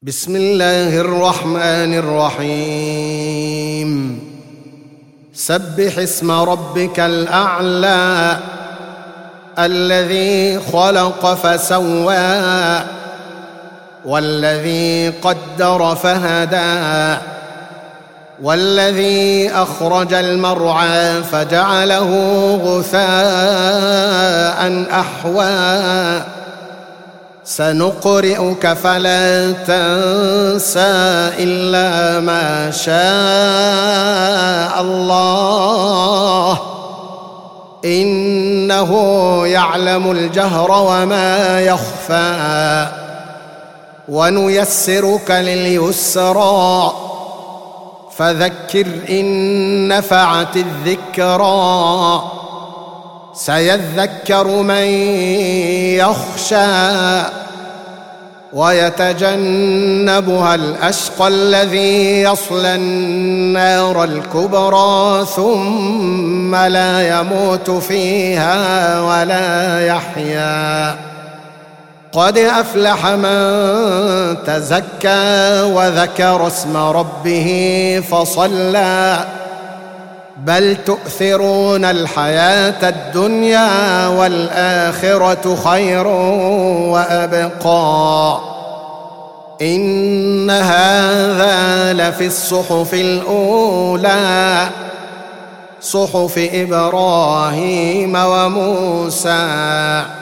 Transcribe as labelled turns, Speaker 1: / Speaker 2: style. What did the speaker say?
Speaker 1: بسم الله الرحمن الرحيم. سبح اسم ربك الأعلى الذي خلق فسوى والذي قدر فهدى والذي أخرج المرعى فجعله غثاء أحوى سنقرئك فلا تنسى إلا ما شاء الله إنه يعلم الجهر وما يخفى ونيسرك لليسرى فذكر إن نفعت الذكرى سيذكر من يخشى ويتجنبها الأشقى الذي يصلى النار الكبرى ثم لا يموت فيها ولا يحيا قد أفلح من تزكى وذكر اسم ربه فصلى بل تؤثرون الحياة الدنيا والآخرة خير وأبقى إن هذا لفي الصحف الأولى صحف إبراهيم وموسى